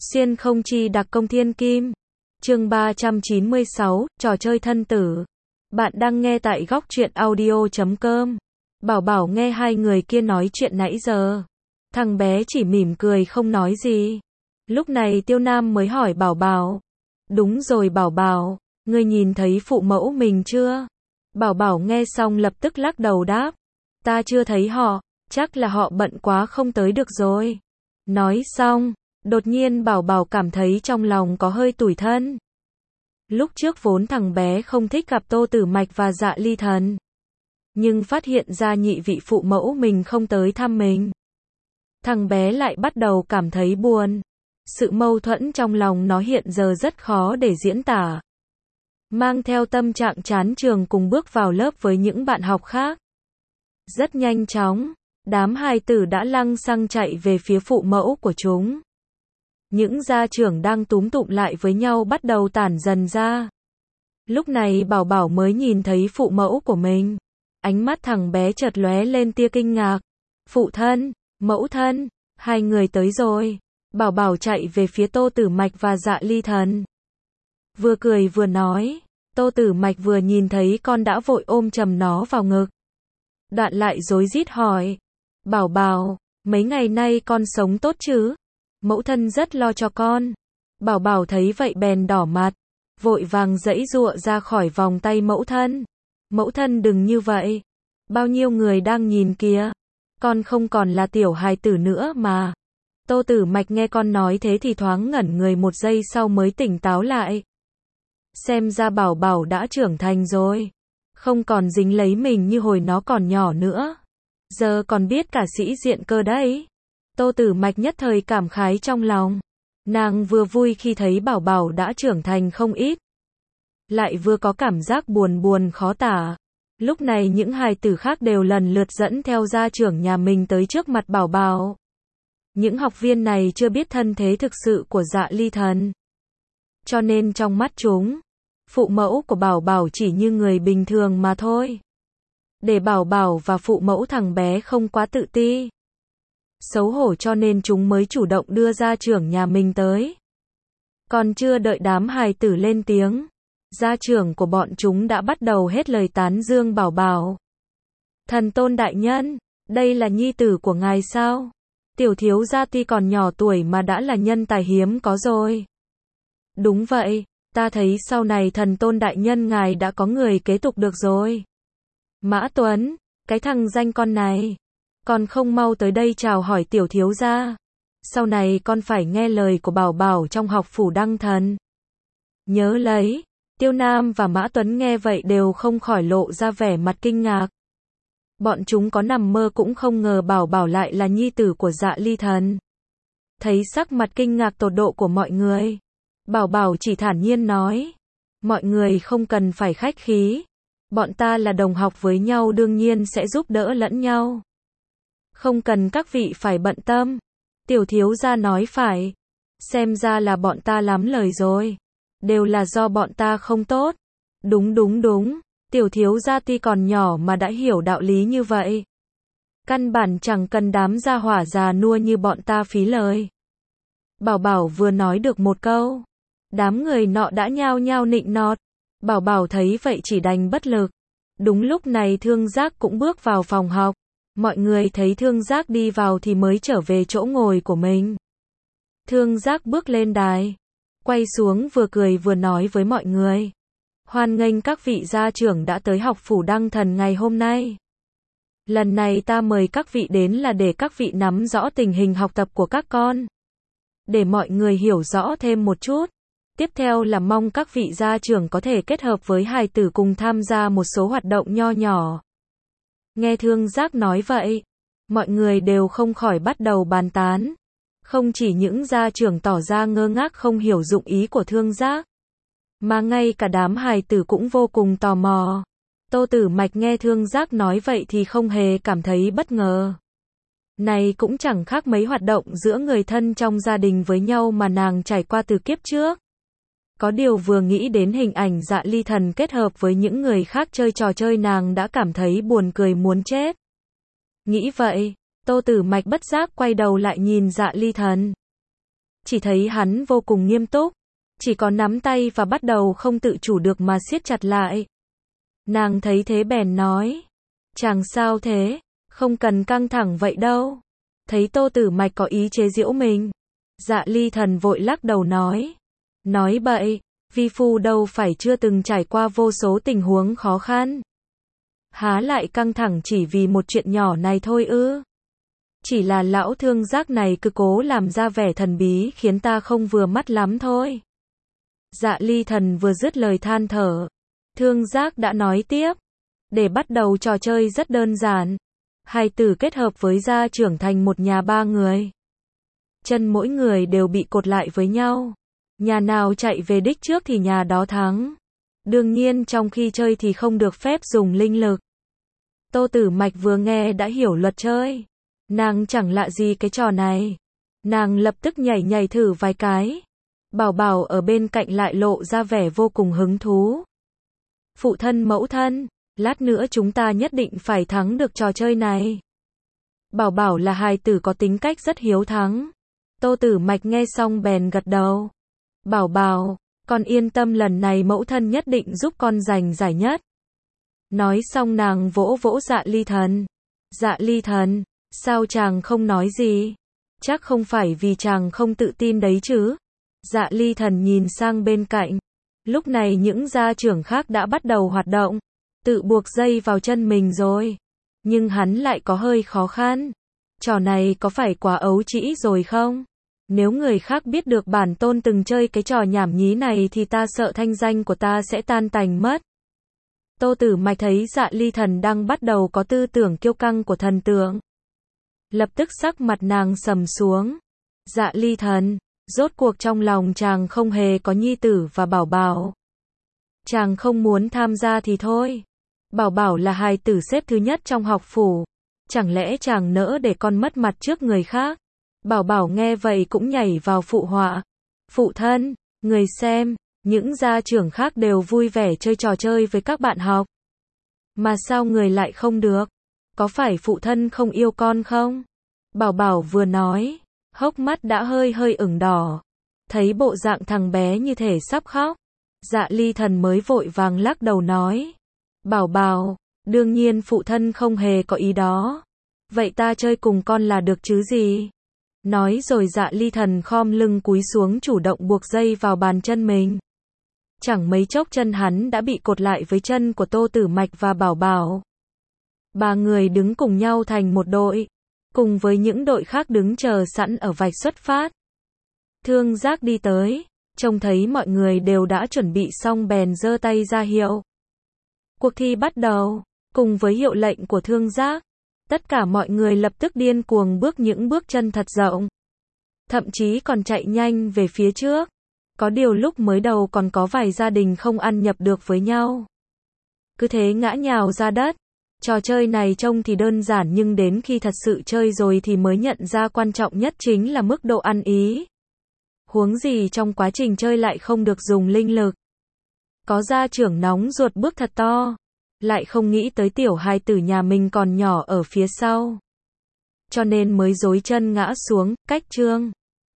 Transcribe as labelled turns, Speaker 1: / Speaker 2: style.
Speaker 1: Xuyên không chi đặc công thiên kim. Chương 396, trò chơi thân tử. Bạn đang nghe tại góc truyện audio.com. Bảo Bảo nghe hai người kia nói chuyện nãy giờ. Thằng bé chỉ mỉm cười không nói gì. Lúc này Tiêu Nam mới hỏi Bảo Bảo. Đúng rồi Bảo Bảo, ngươi nhìn thấy phụ mẫu mình chưa? Bảo Bảo nghe xong lập tức lắc đầu đáp. Ta chưa thấy họ, chắc là họ bận quá không tới được rồi. Nói xong, đột nhiên Bảo Bảo cảm thấy trong lòng có hơi tủi thân. Lúc trước vốn thằng bé không thích gặp Tô Tử Mạch và Dạ Ly Thần. Nhưng phát hiện ra nhị vị phụ mẫu mình không tới thăm mình. Thằng bé lại bắt đầu cảm thấy buồn. Sự mâu thuẫn trong lòng nó hiện giờ rất khó để diễn tả. Mang theo tâm trạng chán trường cùng bước vào lớp với những bạn học khác. Rất nhanh chóng, đám hài tử đã lăng xăng chạy về phía phụ mẫu của chúng. Những gia trưởng đang túm tụm lại với nhau bắt đầu tản dần ra. Lúc này Bảo Bảo mới nhìn thấy phụ mẫu của mình. Ánh mắt thằng bé chợt lóe lên tia kinh ngạc. Phụ thân, mẫu thân, hai người tới rồi. Bảo Bảo chạy về phía Tô Tử Mạch và Dạ Ly Thần. Vừa cười vừa nói. Tô Tử Mạch vừa nhìn thấy con đã vội ôm chầm nó vào ngực. Đoạn lại rối rít hỏi. Bảo Bảo, mấy ngày nay con sống tốt chứ? Mẫu thân rất lo cho con. Bảo Bảo thấy vậy bèn đỏ mặt. Vội vàng giãy giụa ra khỏi vòng tay mẫu thân. Mẫu thân đừng như vậy. Bao nhiêu người đang nhìn kìa. Con không còn là tiểu hài tử nữa mà. Tô Tử Mạch nghe con nói thế thì thoáng ngẩn người một giây sau mới tỉnh táo lại. Xem ra Bảo Bảo đã trưởng thành rồi. Không còn dính lấy mình như hồi nó còn nhỏ nữa. Giờ còn biết cả sĩ diện cơ đấy. Tô Tử Mạch nhất thời cảm khái trong lòng. Nàng vừa vui khi thấy Bảo Bảo đã trưởng thành không ít. Lại vừa có cảm giác buồn buồn khó tả. Lúc này những hài tử khác đều lần lượt dẫn theo gia trưởng nhà mình tới trước mặt Bảo Bảo. Những học viên này chưa biết thân thế thực sự của Dạ Ly Thần. Cho nên trong mắt chúng, phụ mẫu của Bảo Bảo chỉ như người bình thường mà thôi. Để Bảo Bảo và phụ mẫu thằng bé không quá tự ti. Xấu hổ cho nên chúng mới chủ động đưa gia trưởng nhà mình tới. Còn chưa đợi đám hài tử lên tiếng, gia trưởng của bọn chúng đã bắt đầu hết lời tán dương Bảo Bảo. Thần tôn đại nhân, đây là nhi tử của ngài sao? Tiểu thiếu gia tuy còn nhỏ tuổi mà đã là nhân tài hiếm có rồi. Đúng vậy, ta thấy sau này thần tôn đại nhân ngài đã có người kế tục được rồi. Mã Tuấn, cái thằng danh con này, còn không mau tới đây chào hỏi tiểu thiếu gia. Sau này con phải nghe lời của Bảo Bảo trong học phủ Đăng Thần. Nhớ lấy. Tiêu Nam và Mã Tuấn nghe vậy đều không khỏi lộ ra vẻ mặt kinh ngạc. Bọn chúng có nằm mơ cũng không ngờ Bảo Bảo lại là nhi tử của Dạ Ly Thần. Thấy sắc mặt kinh ngạc tột độ của mọi người, Bảo Bảo chỉ thản nhiên nói. Mọi người không cần phải khách khí. Bọn ta là đồng học với nhau đương nhiên sẽ giúp đỡ lẫn nhau. Không cần các vị phải bận tâm. Tiểu thiếu gia nói phải. Xem ra là bọn ta lắm lời rồi. Đều là do bọn ta không tốt. Đúng đúng đúng. Tiểu thiếu gia tuy còn nhỏ mà đã hiểu đạo lý như vậy. Căn bản chẳng cần đám gia hỏa già nua như bọn ta phí lời. Bảo Bảo vừa nói được một câu. Đám người nọ đã nhao nhao nịnh nọt. Bảo Bảo thấy vậy chỉ đành bất lực. Đúng lúc này Thương Giác cũng bước vào phòng học. Mọi người thấy Thương Giác đi vào thì mới trở về chỗ ngồi của mình. Thương Giác bước lên đài. Quay xuống vừa cười vừa nói với mọi người. Hoan nghênh các vị gia trưởng đã tới học phủ Đăng Thần ngày hôm nay. Lần này ta mời các vị đến là để các vị nắm rõ tình hình học tập của các con. Để mọi người hiểu rõ thêm một chút. Tiếp theo là mong các vị gia trưởng có thể kết hợp với hài tử cùng tham gia một số hoạt động nho nhỏ. Nghe Thương Giác nói vậy, mọi người đều không khỏi bắt đầu bàn tán. Không chỉ những gia trưởng tỏ ra ngơ ngác không hiểu dụng ý của Thương Giác, mà ngay cả đám hài tử cũng vô cùng tò mò. Tô Tử Mạch nghe Thương Giác nói vậy thì không hề cảm thấy bất ngờ. Này cũng chẳng khác mấy hoạt động giữa người thân trong gia đình với nhau mà nàng trải qua từ kiếp trước. Có điều vừa nghĩ đến hình ảnh Dạ Ly Thần kết hợp với những người khác chơi trò chơi nàng đã cảm thấy buồn cười muốn chết. Nghĩ vậy, Tô Tử Mạch bất giác quay đầu lại nhìn Dạ Ly Thần. chỉ thấy hắn vô cùng nghiêm túc, chỉ có nắm tay và bắt đầu không tự chủ được mà siết chặt lại. Nàng thấy thế bèn nói, chàng sao thế, không cần căng thẳng vậy đâu. Thấy Tô Tử Mạch có ý chế giễu mình, Dạ Ly Thần vội lắc đầu nói bậy, vi phu đâu phải chưa từng trải qua vô số tình huống khó khăn. Há lại căng thẳng chỉ vì một chuyện nhỏ này thôi ư? Chỉ là lão Thương Giác này cứ cố làm ra vẻ thần bí khiến ta không vừa mắt lắm thôi. Dạ Ly Thần vừa dứt lời than thở, Thương Giác đã nói tiếp, để bắt đầu trò chơi rất đơn giản. Hai tử kết hợp với gia trưởng thành một nhà ba người. Chân mỗi người đều bị cột lại với nhau. Nhà nào chạy về đích trước thì nhà đó thắng. Đương nhiên trong khi chơi thì không được phép dùng linh lực. Tô Tử Mạch vừa nghe đã hiểu luật chơi. Nàng chẳng lạ gì cái trò này. Nàng lập tức nhảy thử vài cái. Bảo Bảo ở bên cạnh lại lộ ra vẻ vô cùng hứng thú. Phụ thân mẫu thân, lát nữa chúng ta nhất định phải thắng được trò chơi này. Bảo Bảo là hài tử có tính cách rất hiếu thắng. Tô Tử Mạch nghe xong bèn gật đầu. Bảo Bảo, con yên tâm lần này mẫu thân nhất định giúp con giành giải nhất. Nói xong nàng vỗ vỗ Dạ Ly Thần. Dạ Ly Thần, sao chàng không nói gì? Chắc không phải vì chàng không tự tin đấy chứ? Dạ Ly Thần nhìn sang bên cạnh. Lúc này những gia trưởng khác đã bắt đầu hoạt động. Tự buộc dây vào chân mình rồi. Nhưng hắn lại có hơi khó khăn. Trò này có phải quá ấu trĩ rồi không? Nếu người khác biết được bản tôn từng chơi cái trò nhảm nhí này thì ta sợ thanh danh của ta sẽ tan tành mất. Tô Tử Mạch thấy Dạ Ly Thần đang bắt đầu có tư tưởng kiêu căng của thần tượng. Lập tức sắc mặt nàng sầm xuống. Dạ Ly Thần, rốt cuộc trong lòng chàng không hề có nhi tử và Bảo Bảo. Chàng không muốn tham gia thì thôi. Bảo Bảo là hài tử xếp thứ nhất trong học phủ. Chẳng lẽ chàng nỡ để con mất mặt trước người khác? Bảo Bảo nghe vậy cũng nhảy vào phụ họa. Phụ thân, người xem, những gia trưởng khác đều vui vẻ chơi trò chơi với các bạn học. Mà sao người lại không được? Có phải phụ thân không yêu con không? Bảo Bảo vừa nói, hốc mắt đã hơi ửng đỏ. Thấy bộ dạng thằng bé như thể sắp khóc. Dạ Ly Thần mới vội vàng lắc đầu nói. Bảo Bảo, đương nhiên phụ thân không hề có ý đó. Vậy ta chơi cùng con là được chứ gì? Nói rồi Dạ Ly Thần khom lưng cúi xuống chủ động buộc dây vào bàn chân mình. Chẳng mấy chốc chân hắn đã bị cột lại với chân của Tô Tử Mạch và Bảo Bảo. Ba người đứng cùng nhau thành một đội, cùng với những đội khác đứng chờ sẵn ở vạch xuất phát. Thương Giác đi tới, trông thấy mọi người đều đã chuẩn bị xong bèn giơ tay ra hiệu. Cuộc thi bắt đầu, cùng với hiệu lệnh của Thương Giác. Tất cả mọi người lập tức điên cuồng bước những bước chân thật rộng. Thậm chí còn chạy nhanh về phía trước. Có điều lúc mới đầu còn có vài gia đình không ăn nhập được với nhau. Cứ thế ngã nhào ra đất. Trò chơi này trông thì đơn giản nhưng đến khi thật sự chơi rồi thì mới nhận ra quan trọng nhất chính là mức độ ăn ý. Huống gì trong quá trình chơi lại không được dùng linh lực. Có gia trưởng nóng ruột bước thật to. Lại không nghĩ tới tiểu hài tử nhà mình còn nhỏ ở phía sau. Cho nên mới dối chân ngã xuống, cách chương.